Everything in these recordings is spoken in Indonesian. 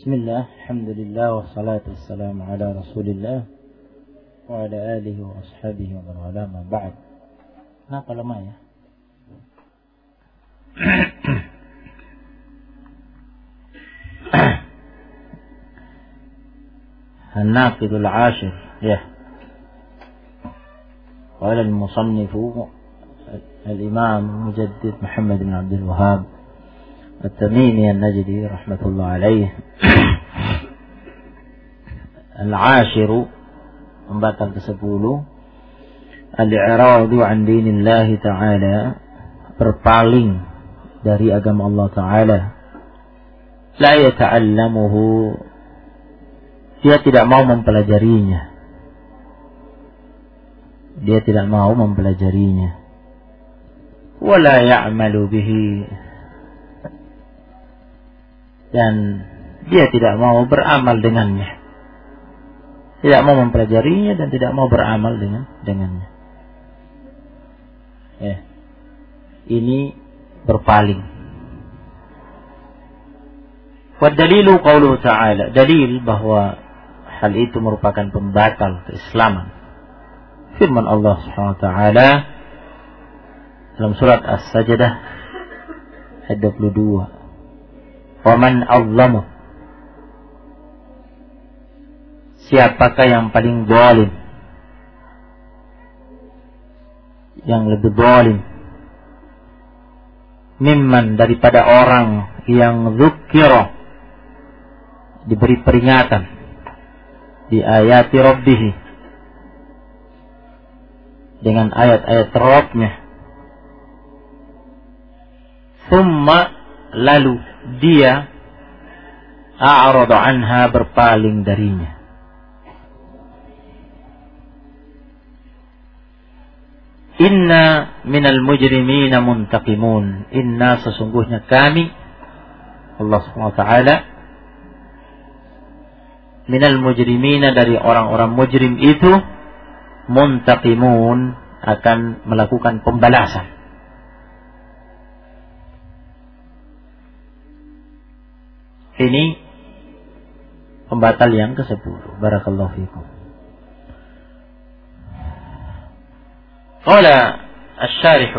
Bismillah, alhamdulillah, wassalatu wassalamu ala rasulillah wa ala alihi wa ashabihi wa man wala ma ba'd. Kenapa lemah ya? An-naqidul ashir, ya. Qala al-musannif al-imam mujaddid Muhammad bin Abdul Wahhab At-Tamimi An-Najdi rahmatullah alaih. Al-ashiru, pembatal ke-10, al-i'radu an dinillahi ta'ala, berpaling dari agama Allah Ta'ala. La yata'allamuhu, dia tidak mau mempelajarinya. Dia tidak mau mempelajarinya. Wala ya'malu bihi, dan dia tidak mau beramal dengannya. Tidak mau mempelajarinya dan tidak mau beramal dengannya. Ya. Ini berpaling. Wa dalilu qauluhu ta'ala, dalil bahwa hal itu merupakan pembatal keislaman. Firman Allah Subhanahu wa taala dalam surat As-Sajdah ayat 22. Waman azlamu, siapakah yang paling zalim, yang lebih zalim, mimman, daripada orang yang dzukira, diberi peringatan di ayati rabbih, dengan ayat-ayat Rabbnya, summa, lalu dia a'rada anha, berpaling darinya. Inna minal mujrimina muntaqimun, inna, sesungguhnya kami, Allah SWT, minal mujrimina, dari orang-orang mujrim itu, muntaqimun, akan melakukan pembalasan. Ini pembatal yang ke-10. Barakallahu fikum. Qala asy-syarih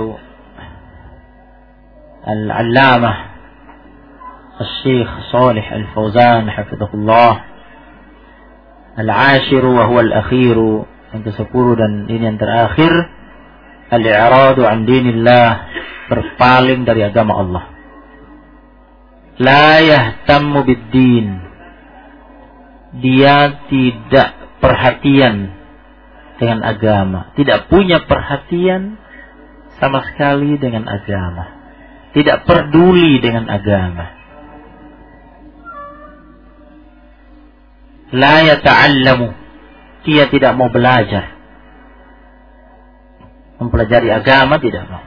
al-'allamah Asy-Syaikh Shalih Al-Fauzan hafizahullah, al-'ashiru wa huwa al-akhiru, yang ke-10 dan ini yang terakhir, al-i'radu an dinillah, berpaling dari agama Allah. La yahtammu bid-din, dia tidak perhatian dengan agama, tidak punya perhatian sama sekali dengan agama, tidak peduli dengan agama. La yata'allamu, dia tidak mau belajar, mempelajari agama tidak mau.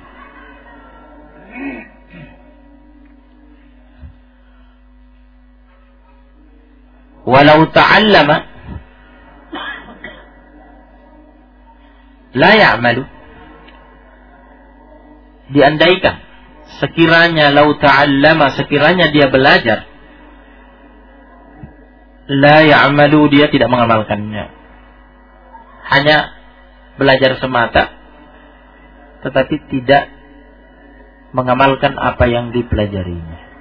Walau ta'allama la ya'malu, diandaikan sekiranya lau ta'allama, sekiranya dia belajar, la ya'malu, dia tidak mengamalkannya. Hanya belajar semata tetapi tidak mengamalkan apa yang dipelajarinya.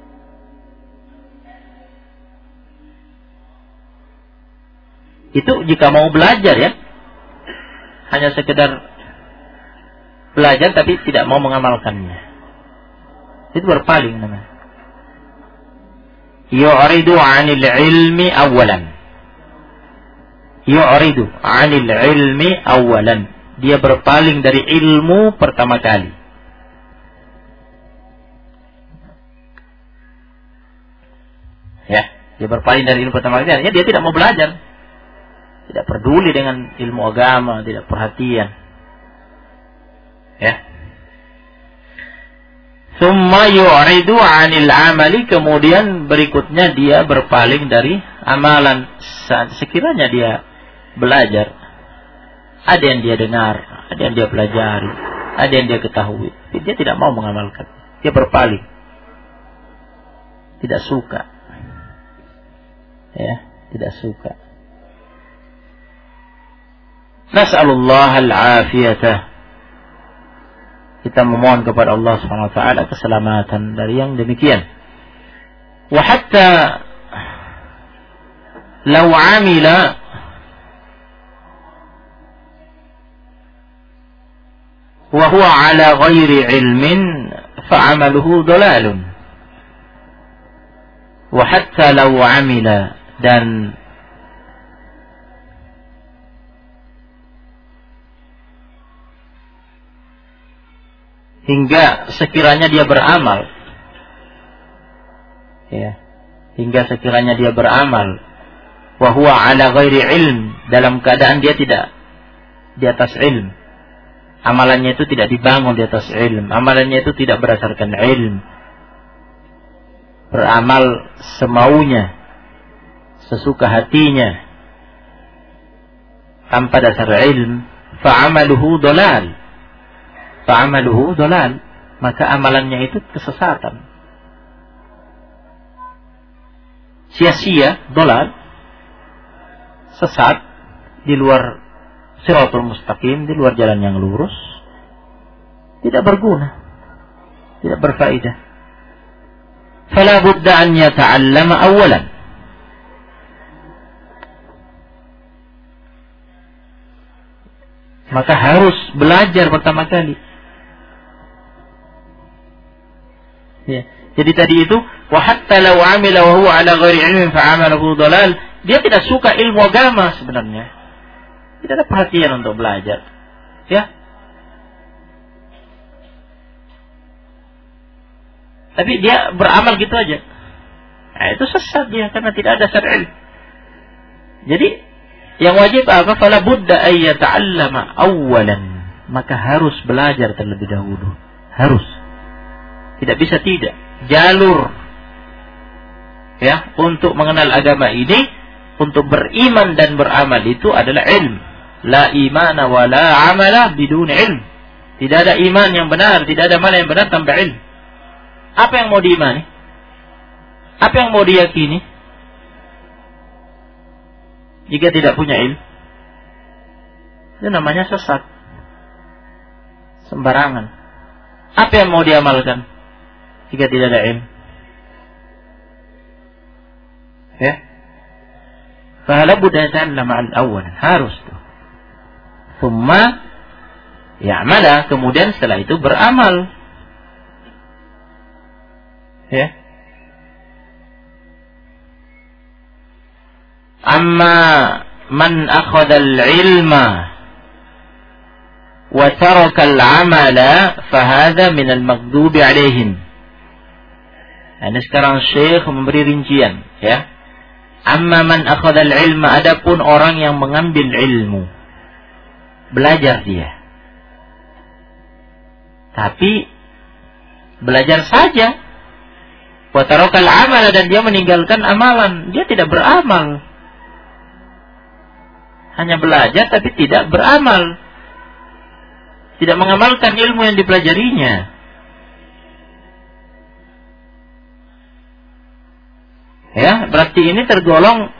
Itu jika mau belajar, ya, hanya sekedar belajar tapi tidak mau mengamalkannya, itu berpaling namanya. Yu'ridu 'anil ilmi awalan, yu'ridu 'anil ilmi awalan, dia berpaling dari ilmu pertama kali. Ya, dia berpaling dari ilmu pertama kali, artinya dia tidak mau belajar, tidak peduli dengan ilmu agama, tidak perhatian. Ya. Summa yu'ridu 'anil 'amali, kemudian berikutnya dia berpaling dari amalan. Sekiranya dia belajar, ada yang dia dengar, ada yang dia pelajari, ada yang dia ketahui, dia tidak mau mengamalkan, dia berpaling, tidak suka. Ya, tidak suka. Nas'alullah al-afiyatah. Kita memohon kepada Allah Subhanahu wa taala keselamatan dari yang demikian. Wa hatta law 'amila wa huwa 'ala ghairi 'ilmin fa'amaluhu dhalalun. Wa hatta law 'amila, dan hingga sekiranya dia beramal, ya, hingga sekiranya dia beramal, wa huwa ala ghairi ilm, dalam keadaan dia tidak di atas ilm, amalannya itu tidak dibangun di atas ilm, amalannya itu tidak berdasarkan ilm, beramal semaunya, sesuka hatinya, tanpa dasar ilm, fa'amaluhu dhalal, fa'amaluhu dhalal, maka amalannya itu kesesatan, sia-sia, dhalal, sesat, di luar siratul mustaqim, di luar jalan yang lurus, tidak berguna, tidak berfaedah. Fala budda an yata'allama awalan, maka harus belajar pertama kali. Ya. Jadi tadi itu, wa hatta law 'amila wa huwa 'ala ghairi 'ilmin fa'amaluhu dhalal, dia tidak suka ilmu agama sebenarnya. Tidak ada perhatian untuk belajar. Ya. Tapi dia beramal gitu aja. Nah, itu sesat dia karena tidak ada syar'i. Jadi yang wajib apa? Fala budda ay yata'allama awwalan, maka harus belajar terlebih dahulu. Harus. Tidak bisa tidak. Jalur ya untuk mengenal agama ini, untuk beriman dan beramal itu adalah ilm. La imana wa la amala bidun ilm. Tidak ada iman yang benar, tidak ada amal yang benar tanpa ilm. Apa yang mau diimani? Apa yang mau diyakini jika tidak punya ilmu? Itu namanya sesat, sembarangan. Apa yang mau diamalkan jika tidak ada ilmu? Ya, fala budda ta'allama al-awwal, harus tuh. Thumma ya'mala, kemudian setelah itu beramal. Ya. Amma man akhadha al-ilma wa taraka al-amala fahadha min al-maghdubi alaihim. Ini sekarang Syekh memberi rincian, ya. Amma man akhadha al-ilma, adapun orang yang mengambil ilmu, belajar dia, tapi belajar saja, wa taraka al-amala, dan dia meninggalkan amalan, dia tidak beramal. Hanya belajar tapi tidak beramal, tidak mengamalkan ilmu yang dipelajarinya. Ya, berarti ini tergolong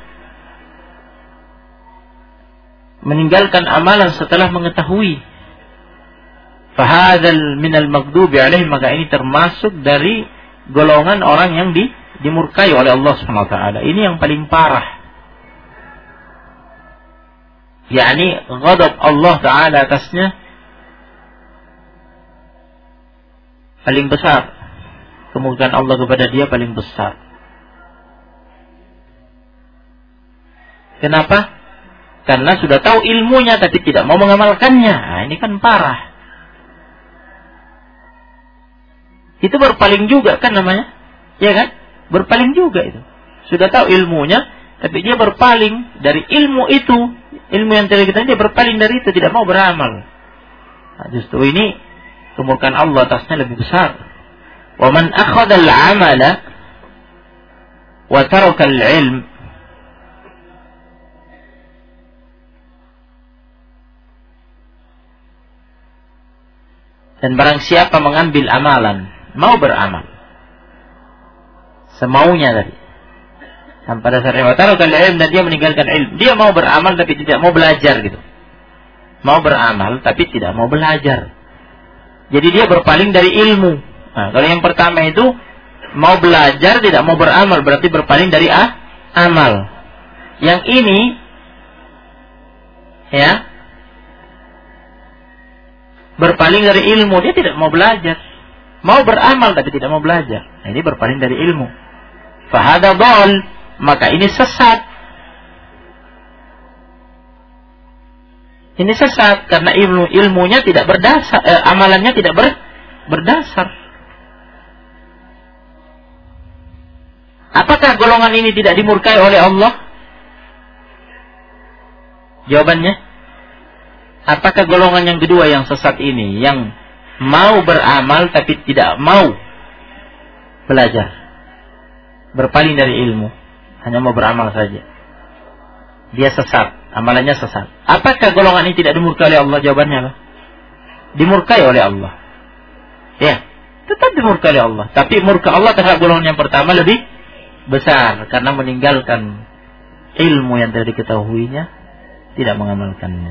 meninggalkan amalan setelah mengetahui. Fahadzal minal maghdubi alaihim, maka ini termasuk dari golongan orang yang dimurkai oleh Allah Subhanahu wa taala. Ini yang paling parah. yakni ghadab Allah Ta'ala atasnya paling besar, kemungkinan Allah kepada dia paling besar. Kenapa? Karena sudah tahu ilmunya tapi tidak mau mengamalkannya. Nah, ini kan parah. Itu berpaling juga kan namanya, ya kan? Berpaling juga itu. Sudah tahu ilmunya tapi dia berpaling dari ilmu itu, ilmu yang tadi kita, dia berpaling dari itu, tidak mau beramal. Nah, justru ini kemurkaan Allah atasnya lebih besar. Wa man akhadha al-amala wa taraka al-ilm, dan barang siapa mengambil amalan, mau beramal semaunya tadi, Pada dasarnya watarokal ilm, dan dia meninggalkan ilmu. Dia mau beramal tapi tidak mau belajar gitu. Mau beramal tapi tidak mau belajar. Jadi dia berpaling dari ilmu. Nah, kalau yang pertama itu mau belajar tidak mau beramal, berarti berpaling dari amal. Yang ini ya berpaling dari ilmu, dia tidak mau belajar. Mau beramal tapi tidak mau belajar. Nah, ini berpaling dari ilmu. Fahada dhal, maka ini sesat. Ini sesat karena ilmunya tidak berdasar, amalannya tidak berdasar. Apakah golongan ini tidak dimurkai oleh Allah? Jawabannya, apakah golongan yang kedua yang sesat ini, yang mau beramal tapi tidak mau belajar, berpaling dari ilmu, hanya mau beramal saja, dia sesat, amalannya sesat. Apakah golongan ini tidak dimurkai oleh Allah? Jawabannya apa? Dimurkai oleh Allah. Ya, tetap dimurkai oleh Allah. Tapi murka Allah terhadap golongan yang pertama lebih besar karena meninggalkan ilmu yang telah diketahuinya, tidak mengamalkannya.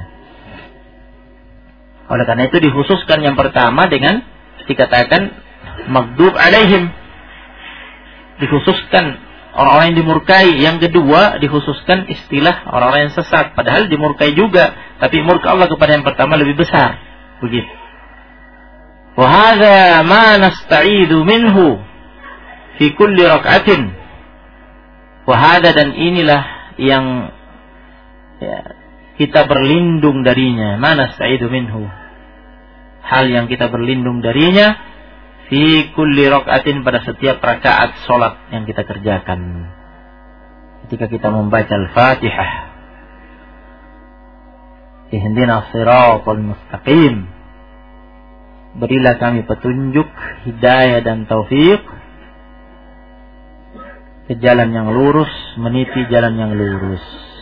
Oleh karena itu dikhususkan yang pertama dengan dikatakan maghdub alaihim, dikhususkan orang-orang yang dimurkai. Yang kedua dikhususkan istilah orang-orang yang sesat, padahal dimurkai juga, tapi murka Allah kepada yang pertama lebih besar. Begitu. Wa hadza ma nasta'idu minhu fi kulli rak'atin. Wa hadza, dan inilah yang ya, kita berlindung darinya. Ma nasta'idu minhu, hal yang kita berlindung darinya fi kulli rak'atin, pada setiap rakaat salat yang kita kerjakan. Ketika kita membaca Al-Fatihah, ihdinas siratal mustaqim, berilah kami petunjuk, hidayah dan taufik ke jalan yang lurus, meniti jalan yang lurus.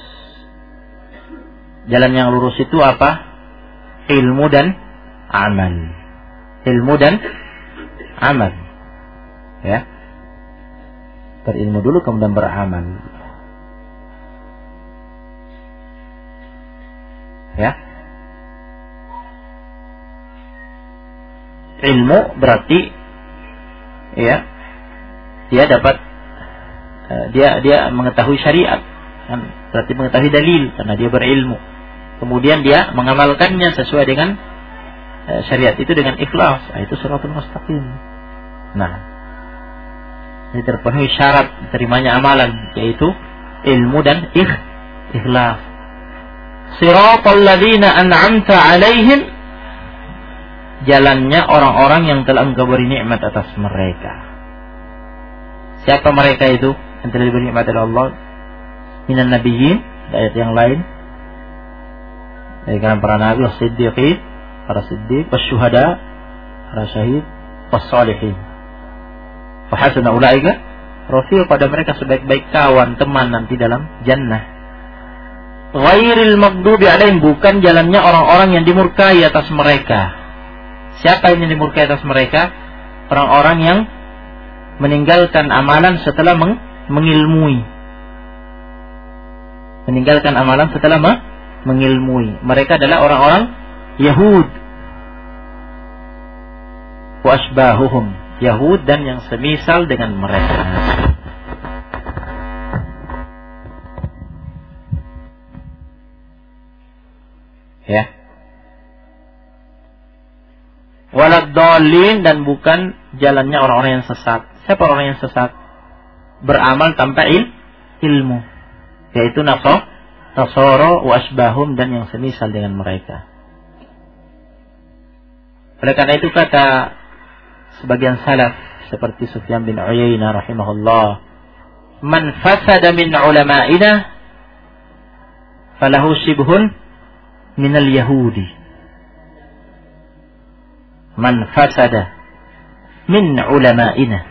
Jalan yang lurus itu apa? Ilmu dan amal. Ilmu dan amal, ya. Berilmu dulu kemudian beramal, ya. Ilmu berarti ya dia dapat dia mengetahui syariat, kan? Berarti mengetahui dalil karena dia berilmu. Kemudian dia mengamalkannya sesuai dengan syariat itu dengan ikhlas, itu shiratal mustaqim. Nah, ini terpenuhi syarat diterimanya amalan, yaitu ilmu dan ikhlas. Shiratal ladzina an'amta alaihim, jalannya orang-orang yang telah Engkau beri nikmat atas mereka. Siapa mereka itu yang telah diberi nikmat oleh Allah? Minan nabiyyin, ayat yang lain, dari kalangan para nabi, was-siddiqin, para siddiq, wasyuhada, para syahid, was-salihin. Fa hasuna ulaika rafiq, pada mereka sebaik-baik kawan, teman nanti dalam jannah. Ghairil maghdubi alaihim, bukan jalannya orang-orang yang dimurkai atas mereka. Siapa yang dimurkai atas mereka? Orang-orang yang meninggalkan amalan setelah mengilmui. Meninggalkan amalan setelah mengilmui. Mereka adalah orang-orang Yahud wa asbahuhum, Yahud dan yang semisal dengan mereka. Ya. Waladdallin, dan bukan jalannya orang-orang yang sesat. Siapa orang yang sesat? Beramal tanpa ilmu, yaitu Nasara wa asbahum dan yang semisal dengan mereka. Oleh karena itu kata sebagian salaf seperti Sufyan bin Uyainah rahimahullah, man fasada min ulama'ina falahu shibhun minal yahudi. Man fasada min ulama'ina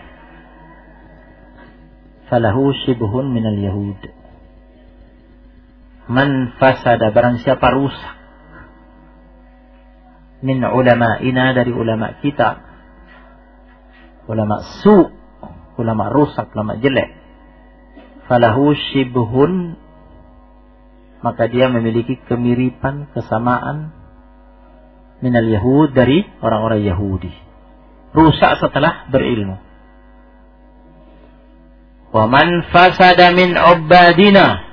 falahu shibhun minal yahud. Man fasada, barang siapa rusak, min ulama'ina, dari ulama kita, ulama su, ulama rusak, ulama jelek, falahu shibhun, maka dia memiliki kemiripan, kesamaan minal Yahud, dari orang-orang Yahudi. Rusak setelah berilmu. Wa man fasada min ubadina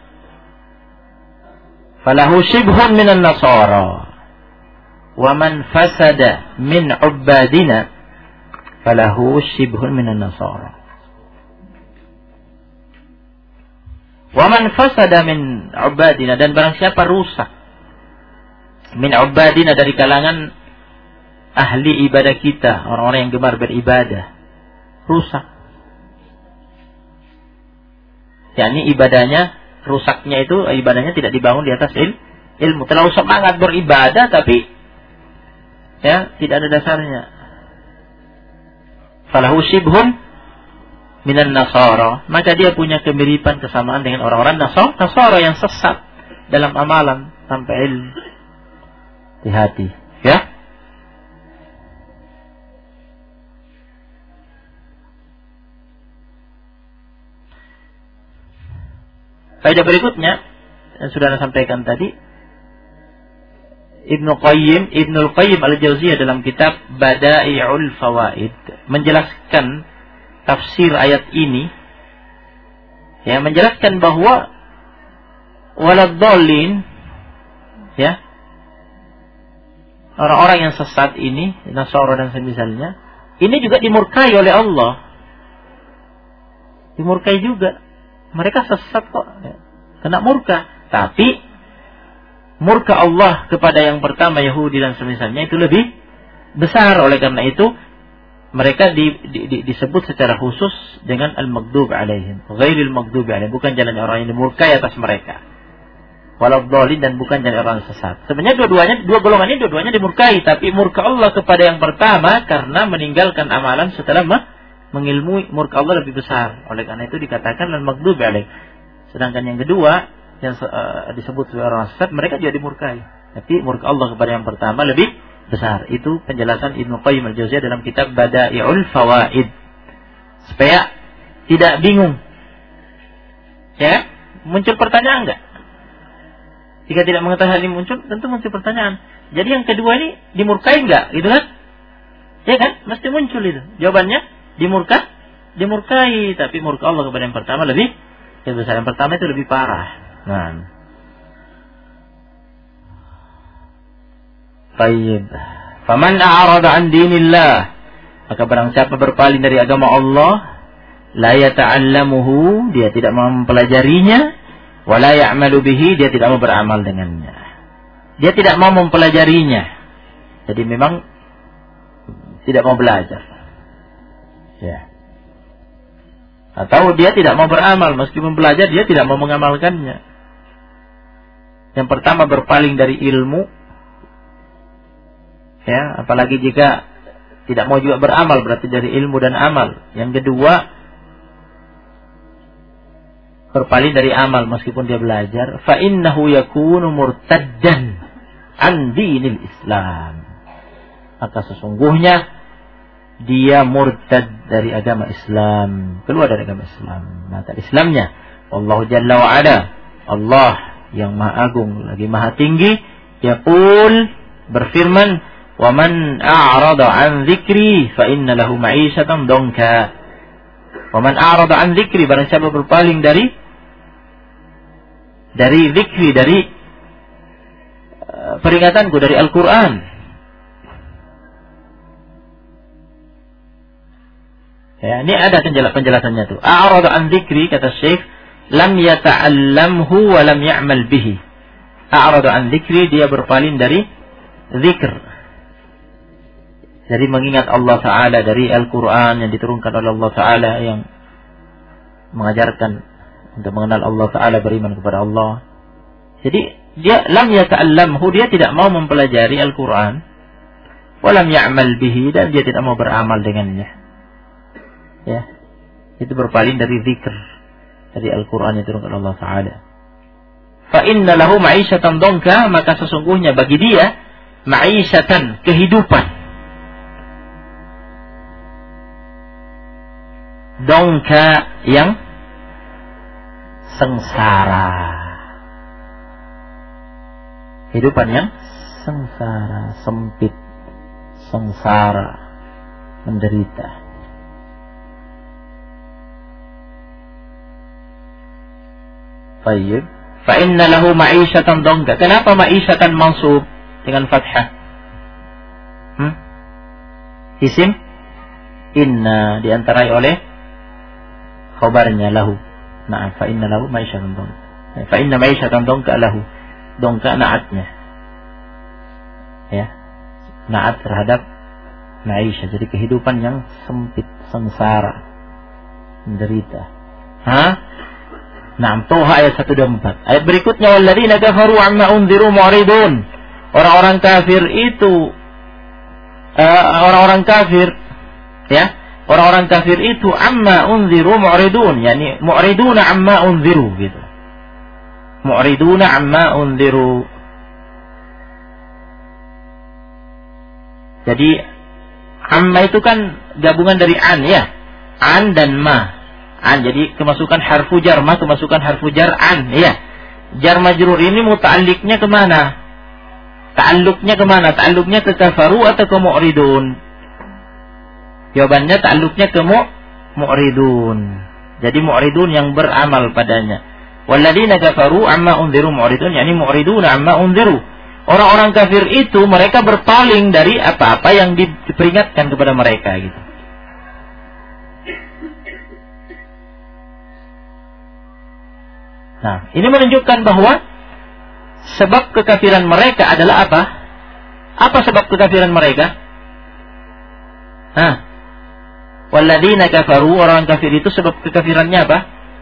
falahu shibhun minan nasara. Wa man fasada min ubadina falahu shibhun minan nasara. Wa man fasada min ubadina, dan barang siapa rusak min ubadina, dari kalangan ahli ibadah kita, orang-orang yang gemar beribadah, rusak. yakni ibadahnya, rusaknya itu ibadahnya tidak dibangun di atas ilmu. Terlalu semangat beribadah tapi ya tidak ada dasarnya. Falahu shibhun minan nasara, maka dia punya kemiripan, kesamaan dengan orang-orang nasara yang sesat dalam amalan tanpa ilmu. Hati-hati ya. Faedah berikutnya yang sudah saya sampaikan tadi, Ibnul Qayyim Al-Jauziyah dalam kitab Bada'i'ul Fawaid menjelaskan tafsir ayat ini, ya, menjelaskan bahwa waladdallin, ya, orang-orang yang sesat ini, Nasara dan semisalnya, ini juga dimurkai oleh Allah. Dimurkai juga. Mereka sesat kok, kena murka. Tapi murka Allah kepada yang pertama Yahudi dan semisalnya itu lebih besar. Oleh karena itu mereka disebut secara khusus dengan al-maghdub alaihim, ghairil maghdub alaihim, bukan jalan orang yang dimurkai atas mereka. Waladhdallin, dan bukan jalan orang sesat. Sebenarnya dua golongan ini dua-duanya dimurkai, tapi murka Allah kepada yang pertama karena meninggalkan amalan setelah mengilmui, murka Allah lebih besar. Oleh karena itu dikatakan al-maghdub alaihim. Sedangkan yang kedua yang disebut sebagai orang sesat, mereka juga dimurkai. Tapi murka Allah kepada yang pertama lebih besar. Itu penjelasan Ibnu Qayyim Al-Jauziyah dalam kitab Bada'i'ul Fawaid. Supaya tidak bingung. Ya, muncul pertanyaan enggak? Jika tidak mengetahui hal ini muncul, tentu muncul pertanyaan. Jadi yang kedua ini dimurkai enggak? Gitu kan? Ya kan? Mesti muncul itu. Jawabannya dimurkai, tapi murka Allah kepada yang pertama lebih besar. Yang pertama itu lebih parah. Nah. Baik. Faman a'rada 'an dinillah, maka barang siapa berpaling dari agama Allah, la yata'allamuhu, dia tidak mau mempelajarinya, wa la ya'malu bihi, dia tidak mau beramal dengannya. Dia tidak mau mempelajarinya. Jadi memang tidak mau belajar. Ya. Atau dia tidak mau beramal, meskipun belajar dia tidak mau mengamalkannya. Yang pertama berpaling dari ilmu, ya, apalagi jika tidak mau juga beramal, berarti dari ilmu dan amal. Yang kedua berpaling dari amal meskipun dia belajar, fa innahu yakunu murtaddan an dinil Islam, maka sesungguhnya dia murtad dari agama Islam, keluar dari agama Islam. Maka Islamnya Allah Jalla wa Ala, Allah yang Maha Agung lagi Maha Tinggi, yaqul, berfirman, wa man a'rada an dzikri fa inna lahu ma'isyatan dhanka. Wa man a'rada an dzikri, barang siapa berpaling dari zikri, dari peringatanku, dari Al-Qur'an. Ya, ini ada penjelasannya tuh. A'rada an dzikri, kata Syekh, lam yata'allamhu wa lam ya'mal bihi. A'rada an dzikri, dia berpaling dari zikr, dari mengingat Allah Ta'ala, dari Al-Quran yang diturunkan oleh Allah Ta'ala, yang mengajarkan untuk mengenal Allah Ta'ala, beriman kepada Allah. Jadi dia lam yata'allamhu, dia tidak mau mempelajari Al-Quran, wa lam ya'mal bihi, dan dia tidak mau beramal dengannya. Ya, itu berpaling dari zikr, dari Al-Quran yang diturunkan Allah Ta'ala. Fa inna lahu ma'isyatan dhanka, maka sesungguhnya bagi dia ma'isyatan, kehidupan, dhanka, yang sengsara. Kehidupan yang sengsara, sempit, sengsara, menderita. Baik. Fa inna lahu ma'isyatan dongka. Kenapa ma'isyatan mansub dengan fathah? Isim inna diantarai oleh khabarnya lahu. Nah, fa inna lahu ma'isyatan dongka. Fa inna ma'isyatan dongka lahu. Dongka naatnya. Ya. Naat terhadap ma'isyah. Jadi kehidupan yang sempit, sengsara, menderita. Nah, Toha ayat 124. Ayat berikutnya, walladzina kafaru amma unziru mu'ridun. Orang-orang kafir itu orang-orang kafir itu amma unziru mu'ridun, yani mu'riduna amma unziru gitu. Mu'riduna amma unziru. Jadi amma itu kan gabungan dari an ya. An dan ma. An, jadi kemasukan harfu jar, ma kemasukan harfu jar an, ya. Jar majrur ini muta'alliqnya kemana? Ta'alluqnya kemana? Ta'alluqnya ke kafaru atau ke mu'ridun? Jawabannya ta'alluqnya ke mu'ridun. Jadi mu'ridun yang beramal padanya. Walladzina kafaru amma unziru mu'ridun, yani mu'riduna amma unziru. Orang-orang kafir itu mereka berpaling dari apa-apa yang diperingatkan kepada mereka gitu. Nah, ini menunjukkan bahwa sebab kekafiran mereka adalah apa? Apa sebab kekafiran mereka? Walladzina kafaru, orang kafir itu sebab kekafirannya apa?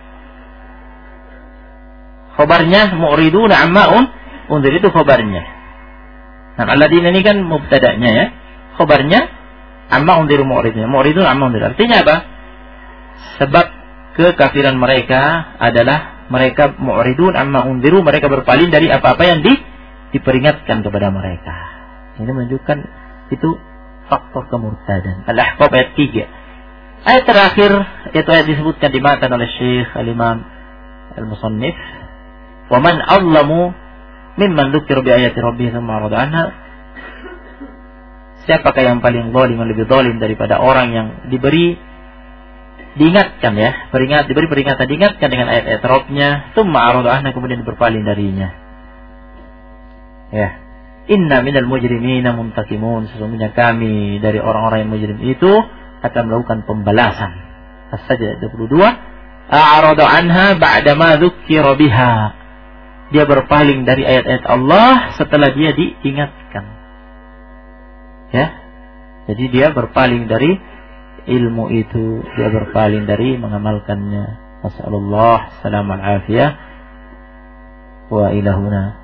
Khabarnya mu'riduna amma unzir, itu khabarnya. Nah, alladzina ini kan mubtada'nya ya. Khabarnya amma unziru mu'ridun. Mu'ridun amma unzir. Artinya apa? Sebab kekafiran mereka adalah mereka mu'ridun amma unziru, mereka berpaling dari apa-apa yang diperingatkan kepada mereka. Ini menunjukkan itu faktor kemurtadan. Al-Ahqaf ayat 3. Ayat terakhir yaitu ayat disebutkan di matan oleh Syekh Al-Imam Al-Musannif, "Wa man azlamu mimman dzukira bi ayati rabbih tsumma arada anha." Siapakah yang paling zalim, lebih zalim daripada orang yang diingatkan ya, diberi peringatan, diingatkan dengan ayat-ayat Rabb-nya, tsumma arada anha, kemudian berpaling darinya. Ya. Inna minal mujrimina muntakimun, sesungguhnya kami dari orang-orang yang mujrim itu akan melakukan pembalasan. As-Sajdah 22. A'rada anha ba'dama dzukira biha. Dia berpaling dari ayat-ayat Allah setelah dia diingatkan. Ya. Jadi dia berpaling dari ilmu itu, dia berpaling dari mengamalkannya. Nasallallahu salamal afiyah. Wa ilahuna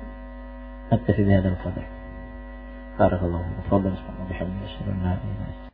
نكتفي بهذا القدر. بارك الله فيكم. تفضل. سبحانه وبحمده.